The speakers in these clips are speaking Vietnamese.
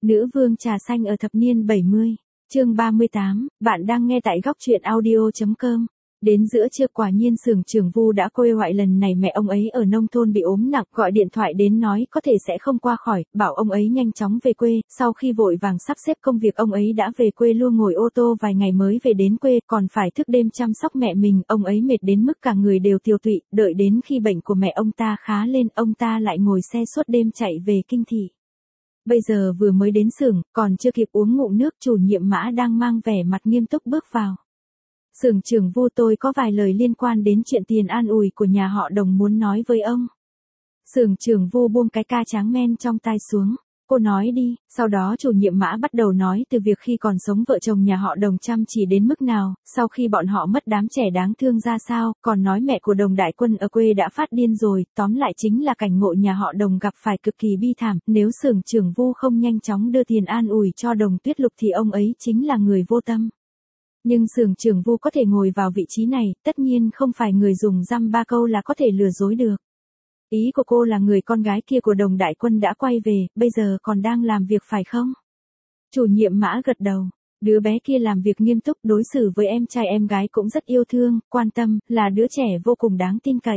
Nữ vương trà xanh ở thập niên 70. Chương 38, bạn đang nghe tại góc truyện audio.com. Đến giữa trưa quả nhiên xưởng trưởng Vu đã quê ngoại, lần này mẹ ông ấy ở nông thôn bị ốm nặng, gọi điện thoại đến nói có thể sẽ không qua khỏi, bảo ông ấy nhanh chóng về quê. Sau khi vội vàng sắp xếp công việc, ông ấy đã về quê luôn, ngồi ô tô vài ngày mới về đến quê, còn phải thức đêm chăm sóc mẹ mình. Ông ấy mệt đến mức cả người đều tiều tụy, đợi đến khi bệnh của mẹ ông ta khá lên, ông ta lại ngồi xe suốt đêm chạy về kinh thị. Bây giờ vừa mới đến xưởng, còn chưa kịp uống ngụm nước, chủ nhiệm Mã đang mang vẻ mặt nghiêm túc bước vào. Xưởng trưởng Vu, tôi có vài lời liên quan đến chuyện tiền an ủi của nhà họ Đồng muốn nói với ông. Xưởng trưởng Vu buông cái ca tráng men trong tay xuống. Cô nói đi. Sau đó chủ nhiệm Mã bắt đầu nói từ việc khi còn sống vợ chồng nhà họ Đồng chăm chỉ đến mức nào, sau khi bọn họ mất đám trẻ đáng thương ra sao, còn nói mẹ của Đồng Đại Quân ở quê đã phát điên rồi, tóm lại chính là cảnh ngộ nhà họ Đồng gặp phải cực kỳ bi thảm, nếu xưởng trưởng Vu không nhanh chóng đưa tiền an ủi cho Đồng Tuyết Lục thì ông ấy chính là người vô tâm. Nhưng xưởng trưởng Vu có thể ngồi vào vị trí này, tất nhiên không phải người dùng dăm ba câu là có thể lừa dối được. Ý của cô là người con gái kia của Đồng Đại Quân đã quay về, bây giờ còn đang làm việc phải không? Chủ nhiệm Mã gật đầu. Đứa bé kia làm việc nghiêm túc, đối xử với em trai em gái cũng rất yêu thương, quan tâm, là đứa trẻ vô cùng đáng tin cậy.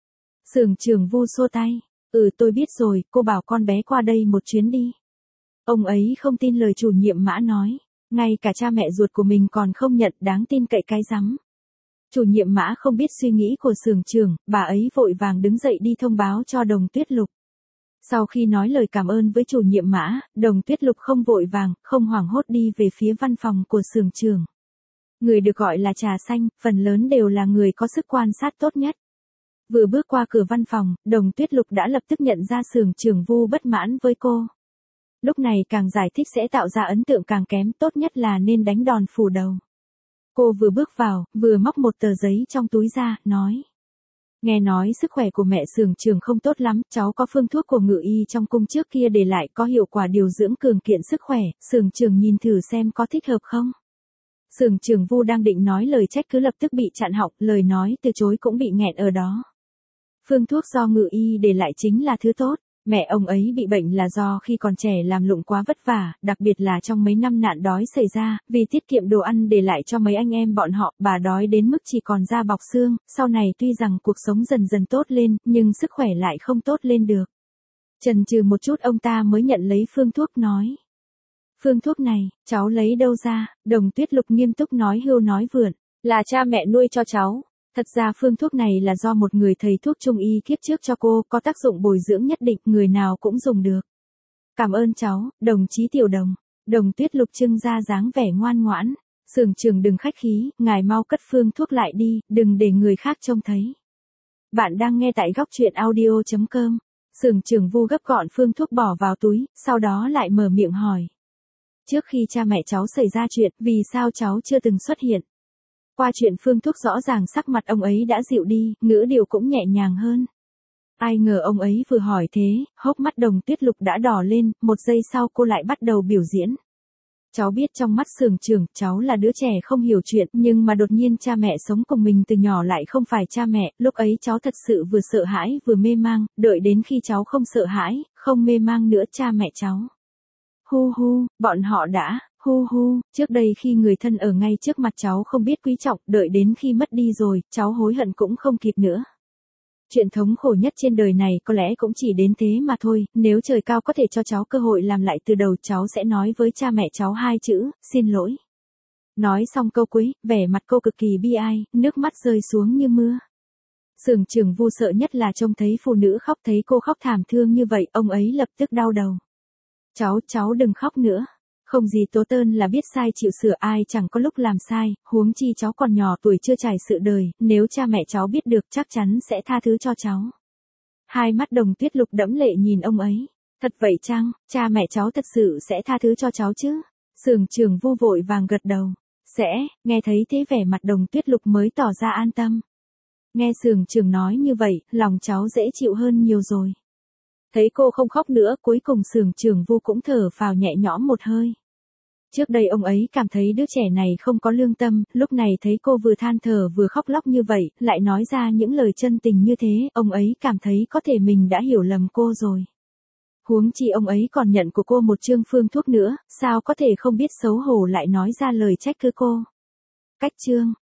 Xưởng trưởng Vu xua tay. Tôi biết rồi, cô bảo con bé qua đây một chuyến đi. Ông ấy không tin lời chủ nhiệm Mã nói. Ngay cả cha mẹ ruột của mình còn không nhận, đáng tin cậy cái rắm. Chủ nhiệm Mã không biết suy nghĩ của xưởng trưởng, bà ấy vội vàng đứng dậy đi thông báo cho Đồng Tuyết Lục. Sau khi nói lời cảm ơn với chủ nhiệm Mã, Đồng Tuyết Lục không vội vàng, không hoảng hốt đi về phía văn phòng của xưởng trưởng. Người được gọi là trà xanh, phần lớn đều là người có sức quan sát tốt nhất. Vừa bước qua cửa văn phòng, Đồng Tuyết Lục đã lập tức nhận ra xưởng trưởng Vu bất mãn với cô. Lúc này càng giải thích sẽ tạo ra ấn tượng càng kém, tốt nhất là nên đánh đòn phủ đầu. Cô vừa bước vào, vừa móc một tờ giấy trong túi ra, nói. Nghe nói sức khỏe của mẹ xưởng trưởng không tốt lắm, cháu có phương thuốc của Ngự Y trong cung trước kia để lại, có hiệu quả điều dưỡng cường kiện sức khỏe, xưởng trưởng nhìn thử xem có thích hợp không. Xưởng trưởng Vu đang định nói lời trách cứ lập tức bị chặn họng, lời nói từ chối cũng bị nghẹn ở đó. Phương thuốc do Ngự Y để lại chính là thứ tốt. Mẹ ông ấy bị bệnh là do khi còn trẻ làm lụng quá vất vả, đặc biệt là trong mấy năm nạn đói xảy ra, vì tiết kiệm đồ ăn để lại cho mấy anh em bọn họ, bà đói đến mức chỉ còn da bọc xương, sau này tuy rằng cuộc sống dần dần tốt lên, nhưng sức khỏe lại không tốt lên được. Chần chừ một chút ông ta mới nhận lấy phương thuốc, nói. Phương thuốc này, cháu lấy đâu ra? Đồng Tuyết Lục nghiêm túc nói hưu nói vượn, là cha mẹ nuôi cho cháu. Thật ra phương thuốc này là do một người thầy thuốc trung y kiếp trước cho cô, có tác dụng bồi dưỡng nhất định, người nào cũng dùng được. Cảm ơn cháu, đồng chí Tiểu Đồng. Đồng Tuyết Lục trưng ra dáng vẻ ngoan ngoãn. Xưởng trưởng đừng khách khí, ngài mau cất phương thuốc lại đi, đừng để người khác trông thấy. Bạn đang nghe tại góc truyện audio.com. Xưởng trưởng Vu gấp gọn phương thuốc bỏ vào túi, sau đó lại mở miệng hỏi. Trước khi cha mẹ cháu xảy ra chuyện, vì sao cháu chưa từng xuất hiện? Qua chuyện phương thuốc rõ ràng sắc mặt ông ấy đã dịu đi, ngữ điệu cũng nhẹ nhàng hơn. Ai ngờ ông ấy vừa hỏi thế, hốc mắt Đồng Tuyết Lục đã đỏ lên, một giây sau cô lại bắt đầu biểu diễn. Cháu biết trong mắt xưởng trưởng, cháu là đứa trẻ không hiểu chuyện, nhưng mà đột nhiên cha mẹ sống cùng mình từ nhỏ lại không phải cha mẹ, lúc ấy cháu thật sự vừa sợ hãi vừa mê mang, đợi đến khi cháu không sợ hãi, không mê mang nữa cha mẹ cháu. Hu hu, bọn họ đã. Hu hu, trước đây khi người thân ở ngay trước mặt cháu không biết quý trọng, đợi đến khi mất đi rồi, cháu hối hận cũng không kịp nữa. Chuyện thống khổ nhất trên đời này có lẽ cũng chỉ đến thế mà thôi, nếu trời cao có thể cho cháu cơ hội làm lại từ đầu, cháu sẽ nói với cha mẹ cháu hai chữ, xin lỗi. Nói xong câu cuối, vẻ mặt cô cực kỳ bi ai, nước mắt rơi xuống như mưa. Xưởng trưởng Vu sợ nhất là trông thấy phụ nữ khóc, thấy cô khóc thảm thương như vậy, ông ấy lập tức đau đầu. Cháu đừng khóc nữa. Không gì tố tơn là biết sai chịu sửa, ai chẳng có lúc làm sai, huống chi cháu còn nhỏ tuổi chưa trải sự đời, nếu cha mẹ cháu biết được chắc chắn sẽ tha thứ cho cháu. Hai mắt Đồng Tuyết Lục đẫm lệ nhìn ông ấy. Thật vậy chăng, cha mẹ cháu thật sự sẽ tha thứ cho cháu chứ? Xưởng trưởng Vu vội vàng gật đầu. Sẽ, nghe thấy thế vẻ mặt Đồng Tuyết Lục mới tỏ ra an tâm. Nghe xưởng trưởng nói như vậy, lòng cháu dễ chịu hơn nhiều rồi. Thấy cô không khóc nữa, cuối cùng xưởng trưởng Vu cũng thở phào nhẹ nhõm một hơi. Trước đây ông ấy cảm thấy đứa trẻ này không có lương tâm, lúc này thấy cô vừa than thở vừa khóc lóc như vậy, lại nói ra những lời chân tình như thế, ông ấy cảm thấy có thể mình đã hiểu lầm cô rồi. Huống chi ông ấy còn nhận của cô một chương phương thuốc nữa, sao có thể không biết xấu hổ lại nói ra lời trách cứ cô. Cách chương